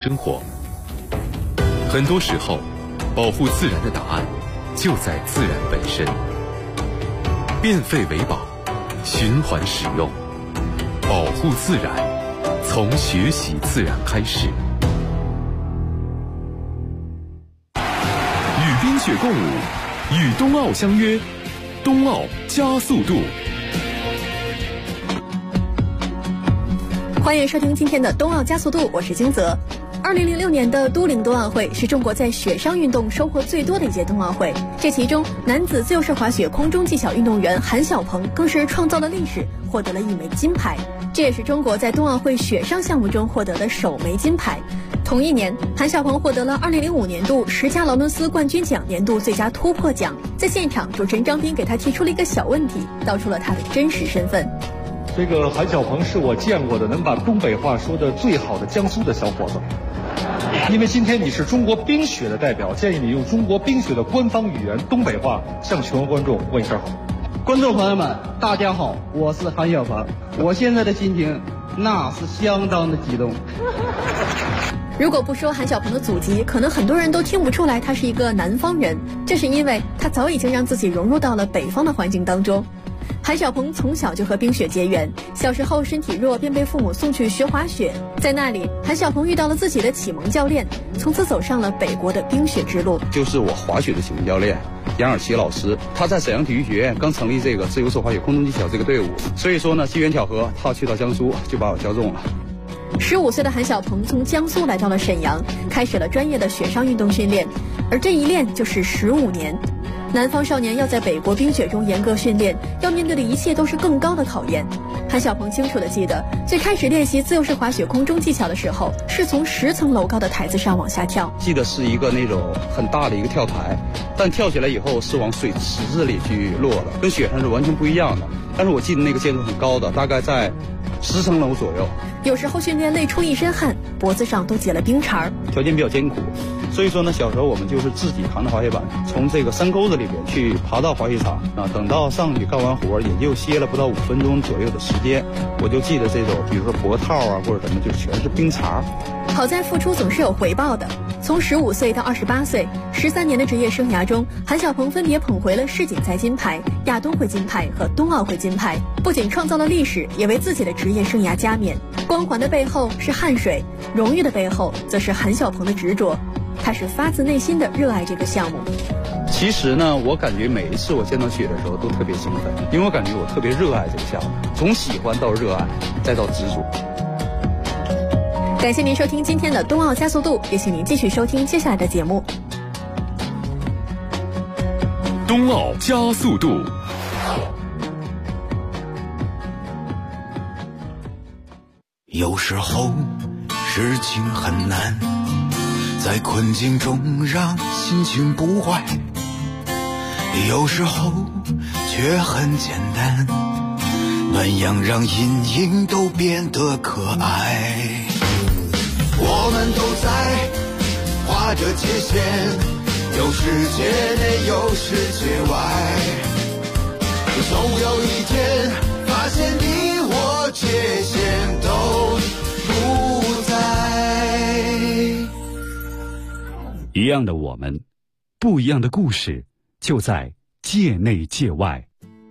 生活。很多时候，保护自然的答案就在自然本身。变废为宝，循环使用，保护自然，从学习自然开始。与冰雪共舞，与冬奥相约，冬奥加速度。 欢迎收听今天的冬奥加速度，我是金泽。2006年的都灵冬奥会是中国在雪上运动收获最多的一届冬奥会，这其中男子自由式滑雪空中技巧运动员韩晓鹏更是创造了历史，获得了1枚金牌，这也是中国在冬奥会雪上项目中获得的首枚金牌。同一年，韩晓鹏获得了2005年度10佳劳伦斯冠军奖年度最佳突破奖。在现场，主持人张斌给他提出了一个小问题，道出了他的真实身份。 这个韩晓鹏是我见过的能把东北话说得最好的江苏的小伙子。因为今天你是中国冰雪的代表，建议你用中国冰雪的官方语言东北话向全国观众问一声好。 观众朋友们，大家好，我是韩晓鹏，我现在的心情那是相当的激动。 如果不说韩晓鹏的祖籍，可能很多人都听不出来他是一个南方人，这是因为他早已经让自己融入到了北方的环境当中。韩晓鹏从小就和冰雪结缘，小时候身体弱，便被父母送去学滑雪。在那里，韩晓鹏遇到了自己的启蒙教练，从此走上了北国的冰雪之路。 就是我滑雪的启蒙教练杨尔奇老师，他在沈阳体育学院刚成立这个自由式滑雪空中技巧这个队伍，所以说呢，机缘巧合，他去到江苏就把我教中了。 15岁的韩晓鹏从江苏来到了沈阳，开始了专业的雪上运动训练，而这一练就是15年。南方少年要在北国冰雪中严格训练，要面对的一切都是更高的考验。韩晓鹏清楚地记得，最开始练习自由式滑雪空中技巧的时候，是从10层楼高的台子上往下跳。 记得是一个那种很大的一个跳台，但跳起来以后是往水池子里去落的，跟雪上是完全不一样的。但是我记得那个建筑很高的，大概在10层楼左右。 有时候训练累出一身汗，脖子上都结了冰碴。 条件比较艰苦，所以说呢，小时候我们就是自己扛着滑雪板，从这个山沟子里边去爬到滑雪场啊。等到上去干完活，也就歇了不到5分钟左右的时间，我就记得这种，比如说脖套啊或者什么，就全是冰碴。 好在付出总是有回报的。从15岁到28岁，13年的职业生涯中，韩晓鹏分别捧回了世锦赛金牌、亚冬会金牌和冬奥会金牌，不仅创造了历史，也为自己的职业生涯加冕。光环的背后是汗水，荣誉的背后则是韩晓鹏的执着。他是发自内心的热爱这个项目。 其实呢，我感觉每一次我见到雪的时候都特别兴奋，因为我感觉我特别热爱这个项目，从喜欢到热爱，再到执着。 感谢您收听今天的冬奥加速度，也请您继续收听接下来的节目。 冬奥加速度。 有时候事情很难，在困境中让心情不坏，有时候却很简单，暖阳让阴影都变得可爱。我们都在划着界限，有世界内有世界外，总有一天发现你我界限都不在。 一样的我们，不一样的故事，就在界内界外。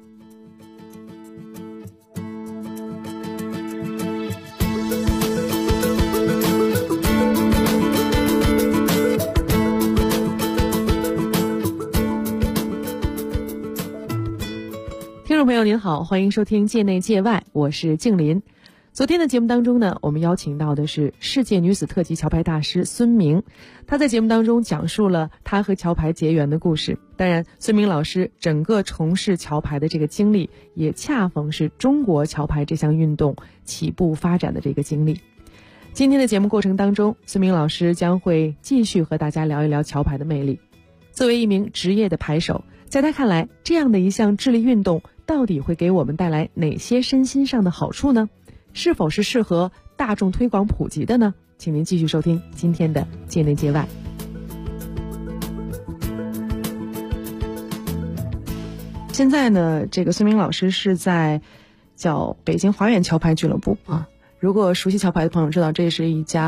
听众朋友您好，欢迎收听界内界外，我是静林。昨天的节目当中呢，我们邀请到的是世界女子特级桥牌大师孙明，她在节目当中讲述了她和桥牌结缘的故事。当然，孙明老师整个从事桥牌的这个经历，也恰逢是中国桥牌这项运动起步发展的这个经历。今天的节目过程当中，孙明老师将会继续和大家聊一聊桥牌的魅力。作为一名职业的牌手，在他看来，这样的一项智力运动到底会给我们带来哪些身心上的好处呢？是否是适合大众推广普及的呢？请您继续收听今天的界内界外。现在呢，这个孙明老师是在叫北京华远桥牌俱乐部啊。如果熟悉桥牌的朋友知道，这是一家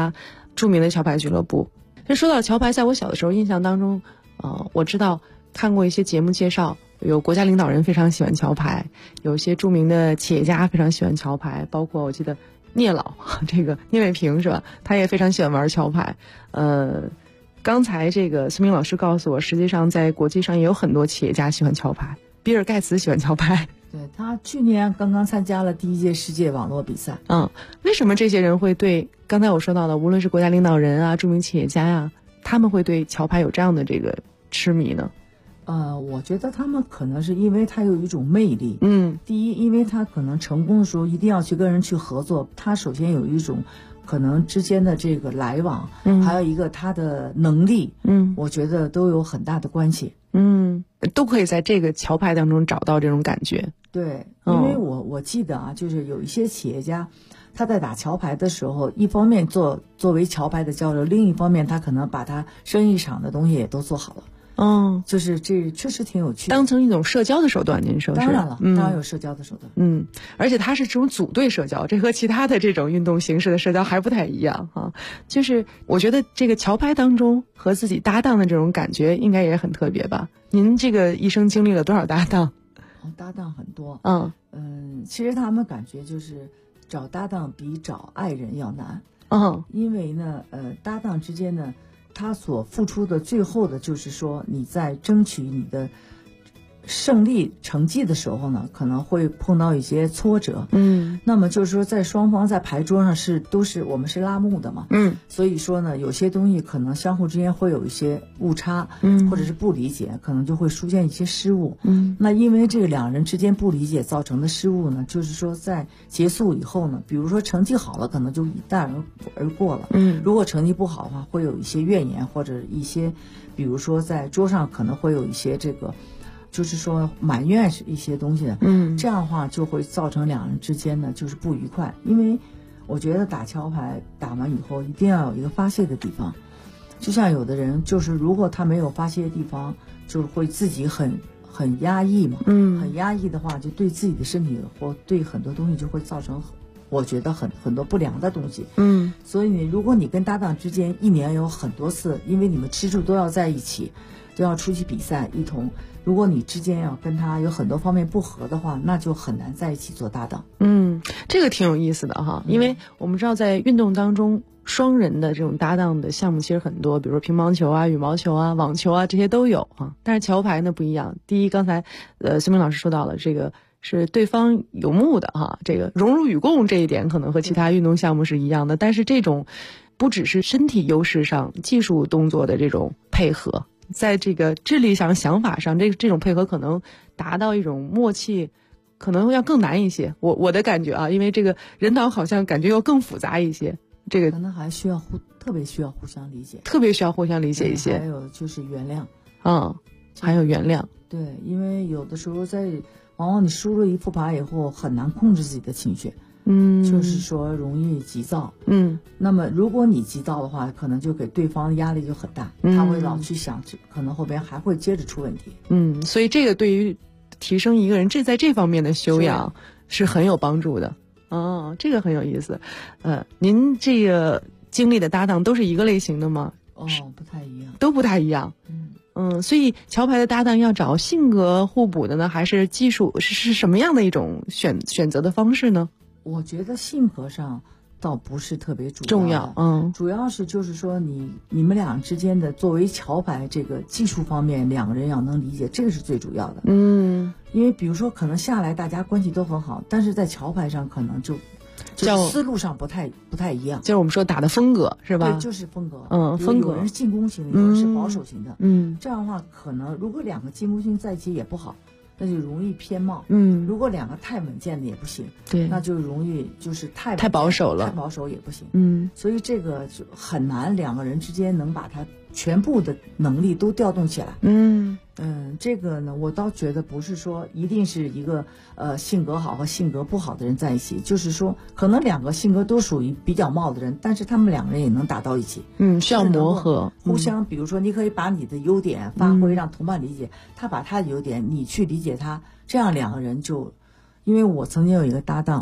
著名的桥牌俱乐部。这说到桥牌，在我小的时候印象当中，我知道看过一些节目介绍，有国家领导人非常喜欢桥牌，有一些著名的企业家非常喜欢桥牌，包括我记得聂老，这个聂卫平是吧？他也非常喜欢玩桥牌。刚才这个孙明老师告诉我，实际上在国际上也有很多企业家喜欢桥牌，比尔盖茨喜欢桥牌。 对，他去年刚刚参加了第1届世界网络比赛。 为什么这些人会对刚才我说到的，无论是国家领导人啊、著名企业家呀，他们会对桥牌有这样的这个痴迷呢？ 我觉得他们可能是因为他有一种魅力。第一，因为他可能成功的时候一定要去跟人去合作，他首先有一种可能之间的这个来往，还有一个他的能力，我觉得都有很大的关系。 都可以在这个桥牌当中找到这种感觉。 对，因为我记得啊，就是有一些企业家，他在打桥牌的时候，一方面作为桥牌的交流，另一方面他可能把他生意场的东西也都做好了。就是这确实挺有趣的， 当成一种社交的手段。您说是？ 当然了，当然有社交的手段。 而且它是这种组队社交，这和其他的这种运动形式的社交还不太一样哈。就是我觉得这个桥牌当中和自己搭档的这种感觉，应该也很特别吧？您这个一生经历了多少搭档？ 搭档很多。其实他们感觉就是找搭档比找爱人要难。因为呢，搭档之间呢，他所付出的最后的就是说，你在争取你的胜利成绩的时候呢，可能会碰到一些挫折。那么就是说，在双方在牌桌上我们是拉幕的嘛。所以说呢，有些东西可能相互之间会有一些误差，或者是不理解，可能就会出现一些失误。那因为这个两人之间不理解造成的失误呢，就是说在结束以后呢，比如说成绩好了，可能就一带而过了。如果成绩不好的话，会有一些怨言，或者一些，比如说在桌上可能会有一些这个。就是说埋怨一些东西的，这样的话就会造成两人之间呢就是不愉快。因为我觉得打桥牌打完以后一定要有一个发泄的地方，就像有的人就是如果他没有发泄的地方，就会自己很压抑嘛。很压抑的话，就对自己的身体或对很多东西就会造成我觉得很多不良的东西。所以如果你跟搭档之间一年有很多次，因为你们吃住都要在一起，都要出去比赛一同，如果你之间要跟他有很多方面不合的话，那就很难在一起做搭档。 这个挺有意思的哈，因为我们知道在运动当中，双人的这种搭档的项目其实很多，比如说乒乓球啊、羽毛球啊、网球啊，这些都有哈。但是桥牌呢不一样。第一，刚才孙明老师说到了，这个是对方有目的哈，这个荣辱与共这一点可能和其他运动项目是一样的，但是这种不只是身体优势上、技术动作的这种配合。在这个智力上、想法上，这种配合可能达到一种默契，可能要更难一些。我的感觉啊，因为这个人脑好像感觉要更复杂一些。这个可能还特别需要互相理解， 特别需要互相理解一些。 还有就是原谅。 还有原谅。 对，因为有的时候往往你输了一副牌以后，很难控制自己的情绪。就是说容易急躁。那么如果你急躁的话，可能就给对方压力就很大，他会老去想，可能后边还会接着出问题。 所以这个对于提升一个人在这方面的修养是很有帮助的。这个很有意思。您这个经历的搭档都是一个类型的吗？ 不太一样， 都不太一样。所以桥牌的搭档要找性格互补的呢，还是技术是什么样的一种选择的方式呢？ 我觉得性格上倒不是特别重要， 主要是就是说你们俩之间的作为桥牌这个技术方面，两个人要能理解，这个是最主要的。因为比如说可能下来大家关系都很好，但是在桥牌上可能就思路上不太一样， 就是我们说打的风格是吧？ 对，就是风格。 风格有人是进攻型的，有人是保守型的。这样的话可能如果两个进攻型在一起也不好，那就容易偏冒。如果两个太稳健的也不行， 对， 那就容易就是太保守了， 太保守也不行。所以这个就很难，两个人之间能把他全部的能力都调动起来。这个呢，我倒觉得不是说一定是一个性格好和性格不好的人在一起，就是说可能两个性格都属于比较冒的人，但是他们两个人也能打到一起。 需要磨合， 互相，比如说你可以把你的优点发挥，让同伴理解，他把他的优点，你去理解他，这样两个人就，因为我曾经有一个搭档，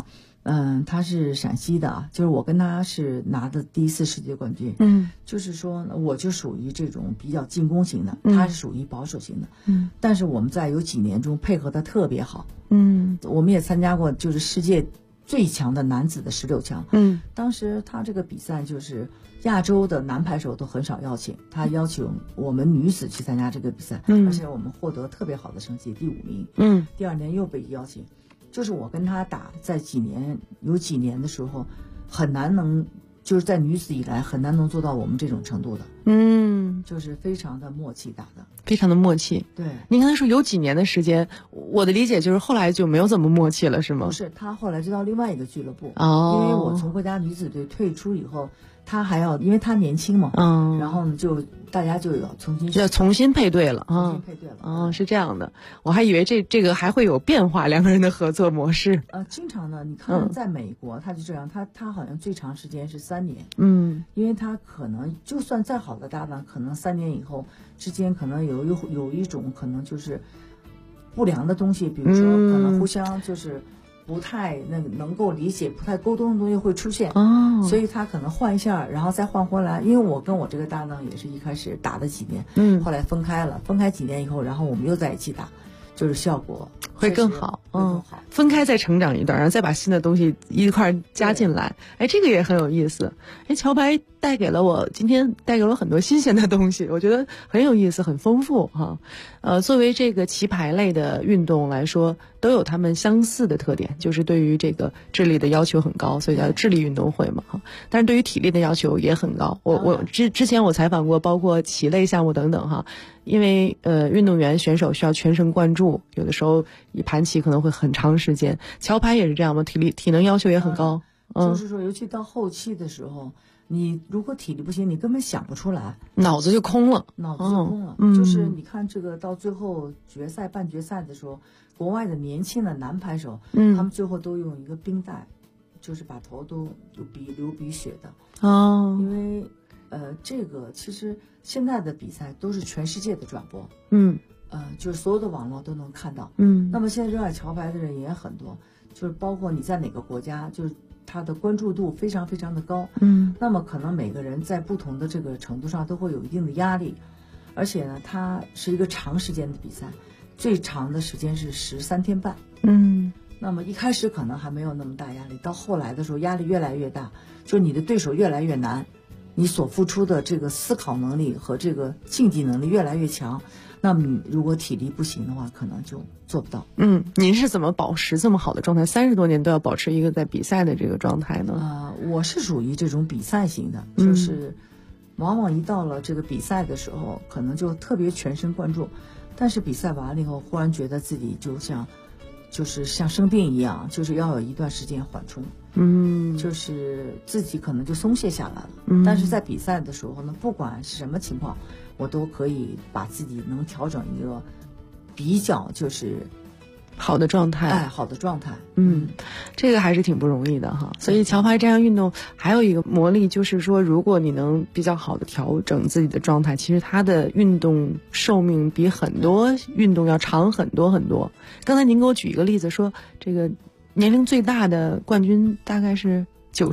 他是陕西的啊，就是我跟他是拿的第1次世界冠军。就是说我就属于这种比较进攻型的，他是属于保守型的。但是我们在有几年中配合的特别好。我们也参加过就是世界最强的男子的16强。当时他这个比赛就是亚洲的男排手都很少邀请，他邀请我们女子去参加这个比赛。而且我们获得特别好的成绩，第5名。第2年又被邀请。就是我跟他打，在有几年的时候，很难能就是在女子以来很难能做到我们这种程度的。就是非常的默契打的， 非常的默契。 对， 您刚才说有几年的时间，我的理解就是后来就没有怎么默契了，是吗？ 不是，他后来就到另外一个俱乐部。因为我从国家女子队退出以后，他还要，因为他年轻嘛，然后呢就大家就要重新配对了。 重新配对了。 是这样的，我还以为这个还会有变化，两个人的合作模式。 经常呢，你看在美国，他就这样，他好像最长时间是3年。因为他可能就算再好的搭档，可能3年以后之间可能有一种可能就是不良的东西，比如说可能互相就是不太能够理解、不太沟通的东西会出现。所以他可能换一下，然后再换回来。因为我跟我这个搭档也是一开始打了几年，后来分开了，分开几年以后，然后我们又在一起打，就是效果会更好。分开再成长一段，然后再把新的东西一块加进来。这个也很有意思。桥牌今天带给我很多新鲜的东西，我觉得很有意思，很丰富哈。作为这个棋牌类的运动来说，都有他们相似的特点，就是对于这个智力的要求很高，所以叫智力运动会嘛哈。但是对于体力的要求也很高。我之前我采访过，包括棋类项目等等哈。因为运动员选手需要全神贯注，有的时候一盘棋可能会很长时间。桥牌也是这样吗？体能要求也很高。 就是说，尤其到后期的时候，你如果体力不行，你根本想不出来， 脑子就空了。 就是你看这个到最后决赛、半决赛的时候，国外的年轻的男排手，他们最后都用一个冰袋，就是把头都流鼻血的。因为这个其实现在的比赛都是全世界的转播。就是所有的网络都能看到。那么现在热爱桥牌的人也很多，就是包括你在哪个国家，就是它的关注度非常非常的高。那么可能每个人在不同的这个程度上都会有一定的压力，而且呢，它是一个长时间的比赛，最长的时间是13天半。那么一开始可能还没有那么大压力，到后来的时候压力越来越大，就是你的对手越来越难，你所付出的这个思考能力和这个竞技能力越来越强。那么你如果体力不行的话，可能就做不到。 您是怎么保持这么好的状态？30多年都要保持一个在比赛的这个状态呢？ 我是属于这种比赛型的，就是往往一到了这个比赛的时候，可能就特别全神贯注，但是比赛完了以后，忽然觉得自己就是像生病一样，就是要有一段时间缓冲。就是自己可能就松懈下来了。但是在比赛的时候呢，不管是什么情况，我都可以把自己能调整一个比较就是好的状态。 好的状态。 这个还是挺不容易的哈。所以桥牌这样运动还有一个魔力，就是说如果你能比较好的调整自己的状态，其实它的运动寿命比很多运动要长很多很多。刚才您给我举一个例子，说这个年龄最大的冠军大概是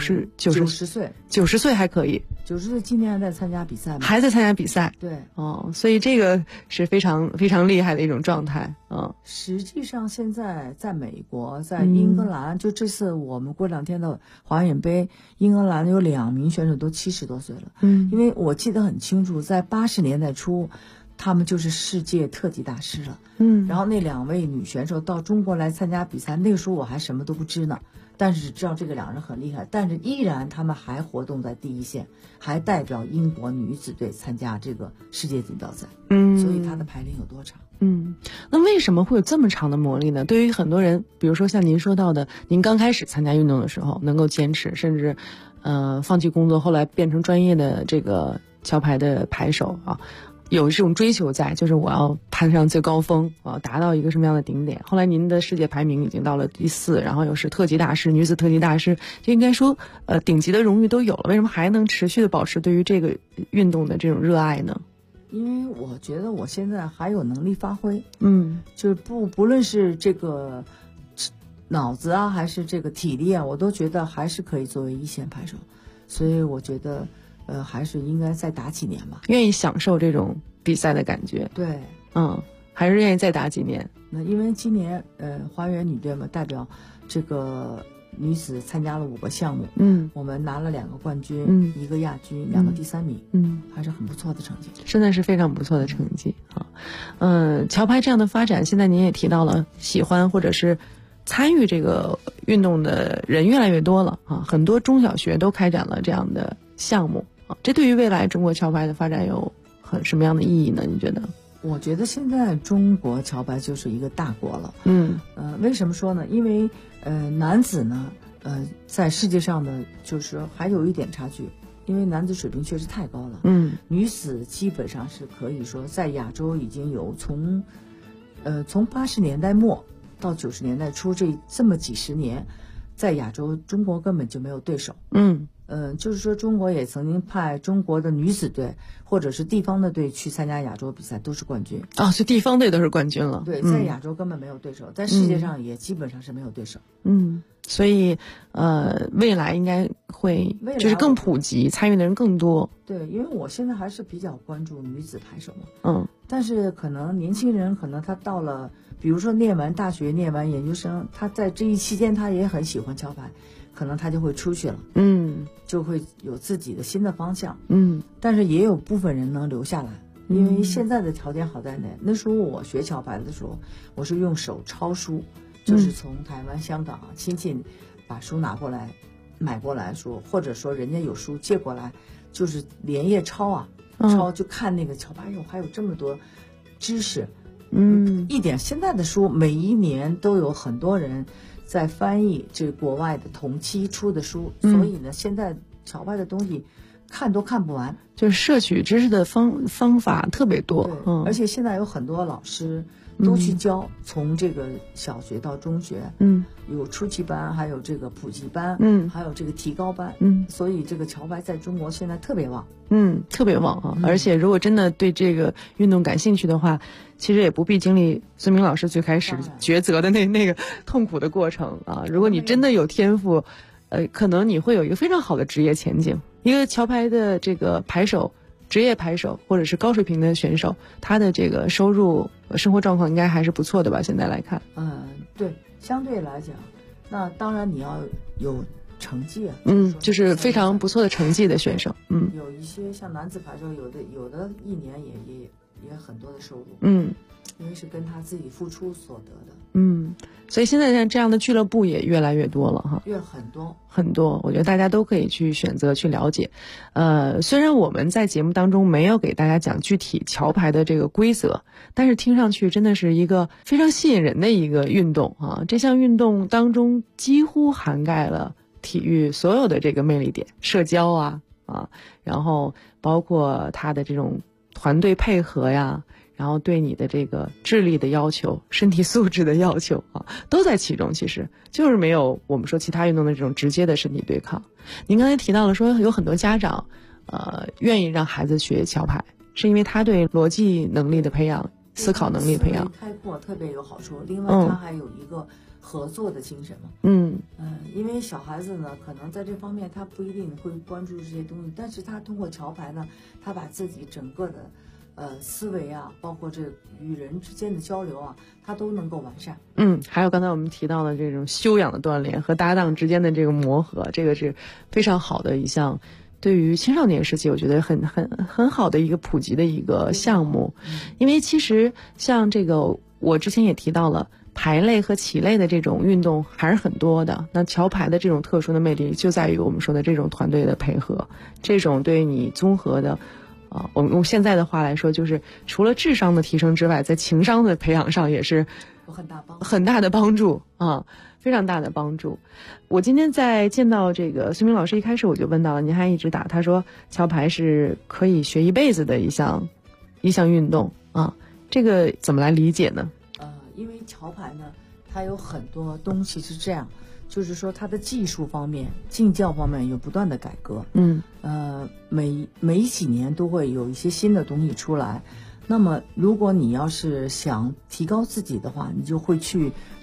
90 岁 ，90岁还可以。 90岁今年还在参加比赛吗？ 还在参加比赛。 对。 所以这个是非常非常厉害的一种状态。 实际上现在在美国，在英格兰，就这次我们过2天的华远杯，英格兰有2名选手都70多岁了。因为我记得很清楚，在80年代初，他们就是世界特级大师了。然后那2位女选手到中国来参加比赛，那个时候我还什么都不知呢，但是只知道这个2人很厉害，但是依然他们还活动在第一线，还代表英国女子队参加这个世界锦标赛。所以他的排龄有多长？ 那为什么会有这么长的魔力呢？对于很多人，比如说像您说到的，您刚开始参加运动的时候能够坚持，甚至放弃工作，后来变成专业的这个桥牌的牌手啊，有这种追求在，就是我要攀上最高峰，我要达到一个什么样的顶点。后来您的世界排名已经到了第4，然后又是特级大师，女子特级大师，就应该说顶级的荣誉都有了，为什么还能持续的保持对于这个运动的这种热爱呢？ 因为我觉得我现在还有能力发挥。就是不论是这个脑子啊，还是这个体力啊，我都觉得还是可以作为一线拍手，所以我觉得还是应该再打几年吧。 愿意享受这种比赛的感觉。 对， 还是愿意再打几年。 那因为今年花园女队嘛，代表这个女子参加了5个项目，我们拿了2个冠军，1个亚军，2个第3名，还是很不错的成绩， 真的是非常不错的成绩啊。桥牌这样的发展，现在您也提到了，喜欢或者是参与这个运动的人越来越多了啊，很多中小学都开展了这样的项目啊，这对于未来中国桥牌的发展有什么样的意义呢？你觉得？ 我觉得现在中国桥牌就是一个大国了。为什么说呢？因为男子呢，在世界上呢，就是说还有一点差距，因为男子水平确实太高了。女子基本上是可以说在亚洲已经有从80年代末到90年代初这么几十年，在亚洲中国根本就没有对手。就是说中国也曾经派中国的女子队或者是地方的队去参加亚洲比赛，都是冠军啊，所以地方队都是冠军了。 对，在亚洲根本没有对手，在世界上也基本上是没有对手。 所以未来应该会就是更普及，参与的人更多。 对，因为我现在还是比较关注女子排手嘛。但是可能年轻人可能他到了，比如说念完大学、念完研究生，他在这一期间他也很喜欢桥牌，可能他就会出去了。就会有自己的新的方向。但是也有部分人能留下来，因为现在的条件好在哪？那时候我学桥牌的时候，我是用手抄书，就是从台湾、香港亲戚把书拿过来买过来说，或者说人家有书借过来，就是连夜抄抄就看那个桥牌，还有这么多知识。一点现在的书每一年都有很多人在翻译这国外的同期出的书，所以呢，现在桥牌的东西看都看不完， 就是摄取知识的方法特别多。 而且现在有很多老师都去教，从这个小学到中学，有初级班，还有这个普及班，还有这个提高班，所以这个桥牌在中国现在特别旺， 特别旺啊！而且如果真的对这个运动感兴趣的话，其实也不必经历孙明老师最开始抉择的那个痛苦的过程啊！如果你真的有天赋，可能你会有一个非常好的职业前景。一个桥牌的这个牌手，职业牌手或者是高水平的选手，他的这个收入、生活状况应该还是不错的吧？现在来看， 对，相对来讲，那当然你要有成绩就是非常不错的成绩的选手， 有一些像男子牌手，有的一年也很多的收入，因为是跟他自己付出所得的， 所以现在像这样的俱乐部也越来越多了哈，很多，我觉得大家都可以去选择去了解。虽然我们在节目当中没有给大家讲具体桥牌的这个规则，但是听上去真的是一个非常吸引人的一个运动啊！这项运动当中几乎涵盖了体育所有的这个魅力点，社交啊，然后包括它的这种团队配合呀，然后对你的这个智力的要求、身体素质的要求都在其中。其实就是没有我们说其他运动的这种直接的身体对抗。您刚才提到了说有很多家长愿意让孩子学桥牌，是因为他对逻辑能力的培养、思考能力的培养开阔特别有好处。另外他还有一个合作的精神嘛。因为小孩子呢，可能在这方面他不一定会关注这些东西，但是他通过桥牌呢，他把自己整个的思维啊，包括这与人之间的交流啊，他都能够完善。 还有刚才我们提到的这种修养的锻炼和搭档之间的这个磨合，这个是非常好的一项，对于青少年时期我觉得很好的一个普及的一个项目。因为其实像这个我之前也提到了，牌类和棋类的这种运动还是很多的，那桥牌的这种特殊的魅力就在于我们说的这种团队的配合，这种对你综合的我们用现在的话来说，就是除了智商的提升之外，在情商的培养上也是有很大的帮助非常大的帮助。我今天在见到这个孙明老师一开始我就问到了，您还一直打，他说桥牌是可以学一辈子的一项运动这个怎么来理解呢？ 因为桥牌呢，它有很多东西是这样，就是说它的技术方面、竞教方面有不断的改革。每几年都会有一些新的东西出来。那么如果你要是想提高自己的话，你就会去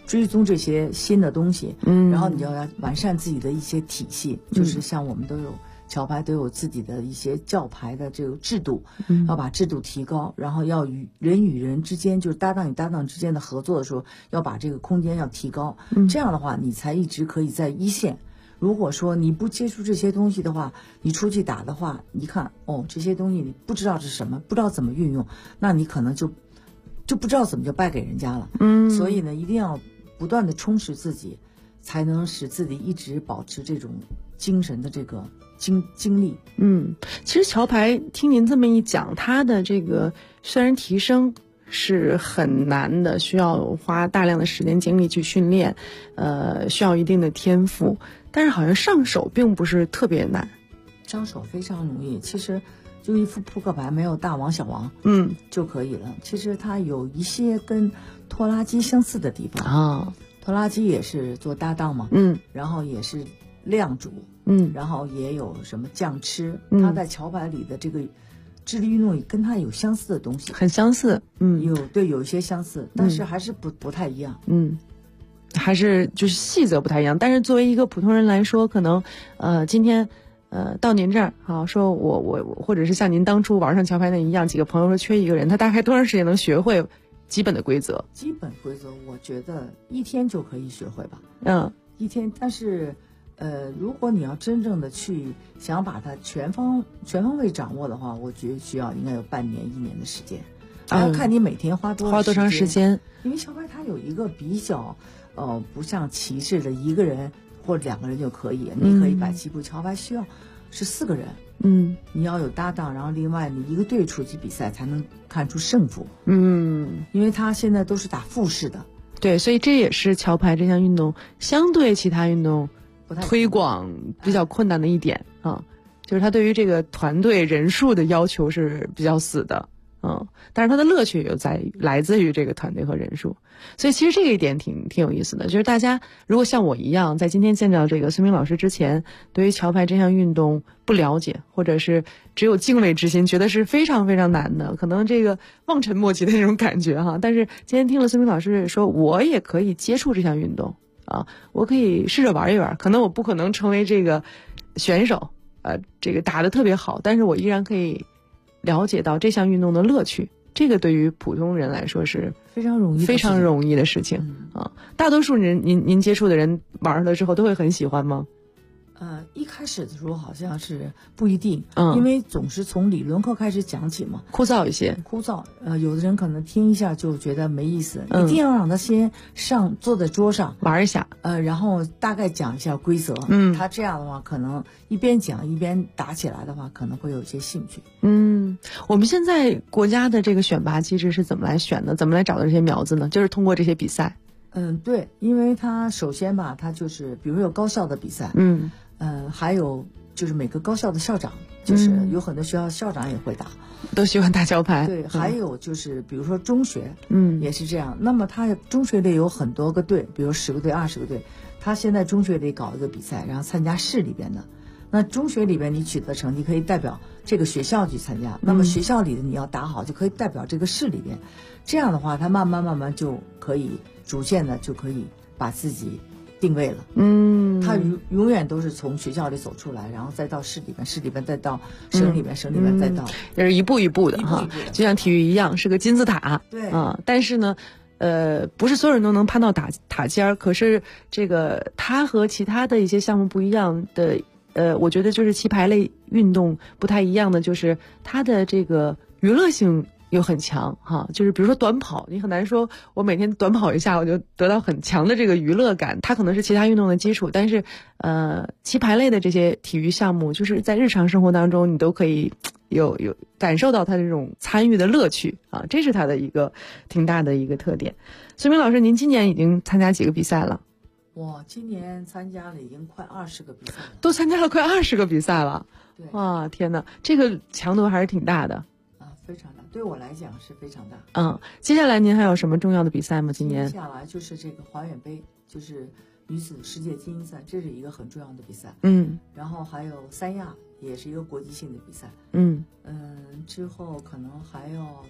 追踪这些新的东西，然后你就要完善自己的一些体系，就是像我们都有桥牌都有自己的一些教牌的这个制度，要把制度提高，然后要与人之间，就是搭档与搭档之间的合作的时候，要把这个空间要提高，这样的话你才一直可以在一线。如果说你不接触这些东西的话，你出去打的话，一看这些东西你不知道是什么，不知道怎么运用，那你可能就不知道怎么就败给人家了。所以呢，一定要不断的充实自己，才能使自己一直保持这种精神的这个精力。 其实桥牌听您这么一讲，它的这个虽然提升是很难的，需要花大量的时间精力去训练，需要一定的天赋，但是好像上手并不是特别难。 上手非常容易，其实就一副扑克牌，没有大王小王，就可以了。其实它有一些跟拖拉机相似的地方啊，拖拉机也是做搭档嘛，然后也是亮主，然后也有什么酱吃，它在桥牌里的这个智力运动跟它有相似的东西， 很相似， 有一些相似，但是还是不太一样， 还是就是细则不太一样。但是作为一个普通人来说，可能今天到您这儿说我或者是像您当初玩上桥牌那一样，几个朋友说缺一个人，他大概多长时间能学会基本的规则？ 基本规则我觉得1天就可以学会吧。1天，但是如果你要真正的去想把它全方位掌握的话，我觉得需要应该有半年1年的时间，要看你每天花多长时间。 因为桥牌它有一个比较不像棋似的1个人或者2个人就可以，你可以摆棋谱，桥牌需要是4个人。你要有搭档，然后另外你一个队出去比赛才能看出胜负。因为它现在都是打复式的。 对，所以这也是桥牌这项运动相对其他运动推广比较困难的一点就是它对于这个团队人数的要求是比较死的。但是它的乐趣又来自于这个团队和人数，所以其实这个一点挺有意思的，就是大家如果像我一样，在今天见到这个孙明老师之前，对于桥牌这项运动不了解，或者是只有敬畏之心，觉得是非常非常难的，可能这个望尘莫及的那种感觉但是今天听了孙明老师说，我也可以接触这项运动我可以试着玩一玩，可能我不可能成为这个选手这个打得特别好，但是我依然可以了解到这项运动的乐趣，这个对于普通人来说是非常容易的事情大多数人您接触的人玩了之后都会很喜欢吗？ 一开始的时候好像是不一定，因为总是从理论课开始讲起嘛， 枯燥一些。 有的人可能听一下就觉得没意思，一定要让他先坐在桌上玩一下， 然后大概讲一下规则。他这样的话，可能一边讲一边打起来的话，可能会有一些兴趣。 我们现在国家的这个选拔机制是怎么来选的？怎么来找到这些苗子呢？就是通过这些比赛。 对，因为他首先吧，他就是比如有高校的比赛，还有就是每个高校的校长，就是有很多学校校长也会打， 都喜欢打桥牌。 对，还有就是比如说中学，也是这样。那么他中学里有很多个队，比如10个队、20个队，他现在中学里搞一个比赛，然后参加市里边的。那中学里边你取得成绩可以代表这个学校去参加，那么学校里的你要打好就可以代表这个市里边。这样的话，他慢慢就可以逐渐的就可以把自己定位了。他永远都是从学校里走出来，然后再到市里边，市里边再到省里边，省里边再到， 也是一步一步的就像体育一样，是个金字塔。 对但是呢不是所有人都能攀到塔尖儿，可是这个它和其他的一些项目不一样的我觉得就是棋牌类运动不太一样的，就是它的这个娱乐性又很强就是比如说短跑，你很难说我每天短跑一下我就得到很强的这个娱乐感，它可能是其他运动的基础，但是棋牌类的这些体育项目，就是在日常生活当中你都可以有感受到它这种参与的乐趣这是它的一个挺大的一个特点。孙明老师，您今年已经参加几个比赛了？ 我今年参加了已经快20个比赛了， 都参加了快20个比赛了。 对， 哇，天哪，这个强度还是挺大的。 非常大，对我来讲是非常大。 接下来您还有什么重要的比赛吗？今年接下来就是这个华远杯，就是女子世界精英赛，这是一个很重要的比赛。然后还有三亚，也是一个国际性的比赛。之后可能还要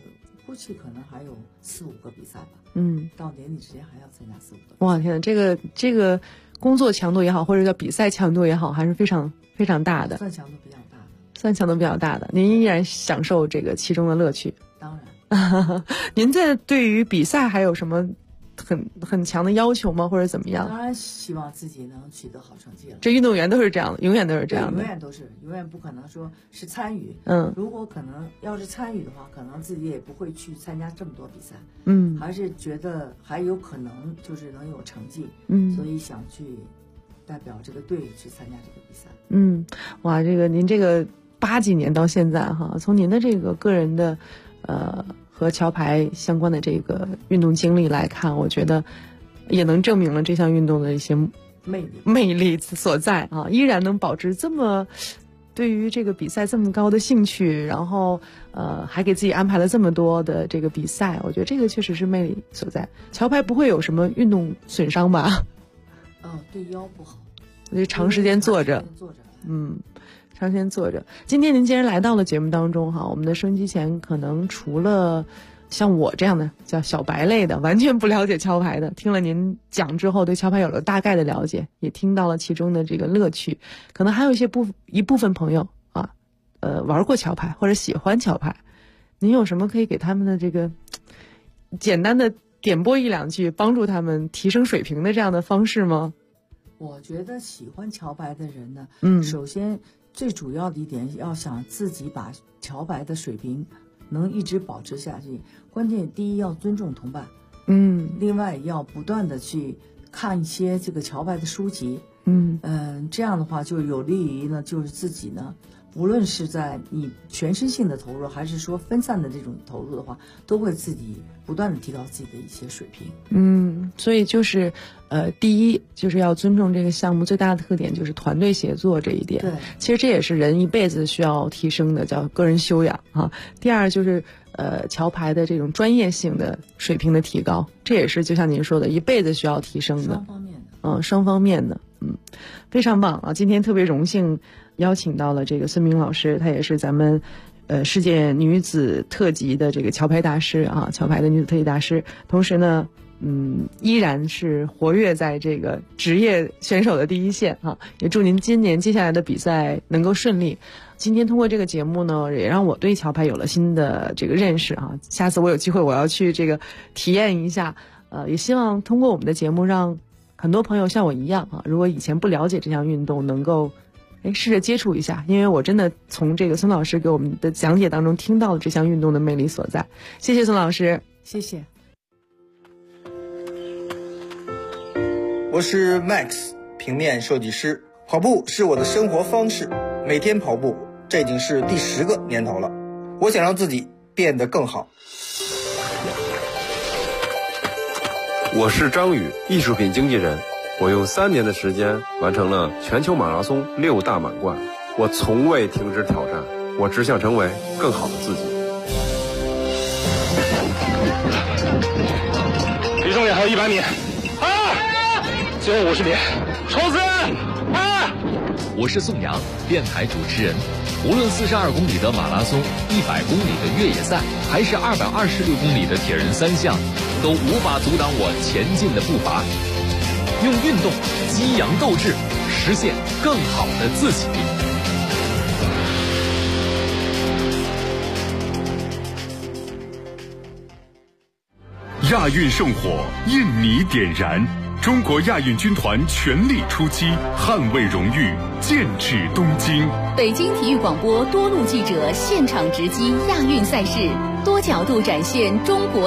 估计可能还有4-5个比赛吧。到年底之前还要参加4-5个。 哇，天哪，这个工作强度也好，或者叫比赛强度也好，还是非常非常大的。 算强度比较大的。 算强度比较大的，您依然享受这个其中的乐趣。 当然。 您在对于比赛还有什么很强的要求吗？或者怎么样？ 当然希望自己能取得好成绩了。 这运动员都是这样的，永远都是这样的。 永远不可能说是参与。如果可能要是参与的话，可能自己也不会去参加这么多比赛。还是觉得还有可能就是能有成绩。所以想去代表这个队去参加这个比赛。 哇，您这个80几年到现在哈，从您的这个个人的和桥牌相关的这个运动经历来看，我觉得也能证明了这项运动的一些魅力所在啊，依然能保持这么对于这个比赛这么高的兴趣，然后还给自己安排了这么多的这个比赛，我觉得这个确实是魅力所在。桥牌不会有什么运动损伤吧？ 对腰不好， 我就长时间坐着。长时间坐着。今天您既然来到了节目当中哈，我们的收音机前可能除了像我这样的叫小白类的，完全不了解桥牌的，听了您讲之后，对桥牌有了大概的了解，也听到了其中的这个乐趣，可能还有一部分朋友啊，玩过桥牌或者喜欢桥牌，您有什么可以给他们的这个简单的点拨1-2句，帮助他们提升水平的这样的方式吗？ 我觉得喜欢桥牌的人呢，首先最主要的一点，要想自己把桥牌的水平能一直保持下去，关键第一要尊重同伴，另外要不断的去看一些这个桥牌的书籍，这样的话就有利于呢，就是自己呢，无论是在你全身性的投入，还是说分散的这种投入的话，都会自己不断的提高自己的一些水平。 所以就是第一就是要尊重这个项目最大的特点就是团队协作这一点。 对， 其实这也是人一辈子需要提升的，叫个人修养啊。第二就是桥牌的这种专业性的水平的提高，这也是就像您说的，一辈子需要提升的。双方面的，非常棒啊！今天特别荣幸邀请到了这个孙明老师，她也是咱们世界女子特级的这个桥牌大师啊，桥牌的女子特级大师，同时呢依然是活跃在这个职业选手的第一线啊！也祝您今年接下来的比赛能够顺利。今天通过这个节目呢，也让我对桥牌有了新的这个认识啊！下次我有机会我要去这个体验一下，也希望通过我们的节目让很多朋友像我一样啊，如果以前不了解这项运动，能够试着接触一下，因为我真的从这个孙老师给我们的讲解当中听到了这项运动的魅力所在。谢谢孙老师。 谢谢。 我是 Max， 平面设计师。跑步是我的生活方式，每天跑步，这已经是第10个年头了。我想让自己变得更好。 我是张宇，艺术品经纪人。我用3年的时间完成了全球马拉松6大满贯。我从未停止挑战，我只想成为更好的自己。 离终点还有100米，最后50米，冲刺！ 我是宋阳，电台主持人。无论42公里的马拉松、100公里的越野赛，还是226公里的铁人3项，都无法阻挡我前进的步伐。用运动激扬斗志，实现更好的自己。 亚运圣火，印尼点燃。中国亚运军团全力出击，捍卫荣誉，剑指东京。 北京体育广播多路记者现场直击亚运赛事，多角度展现中国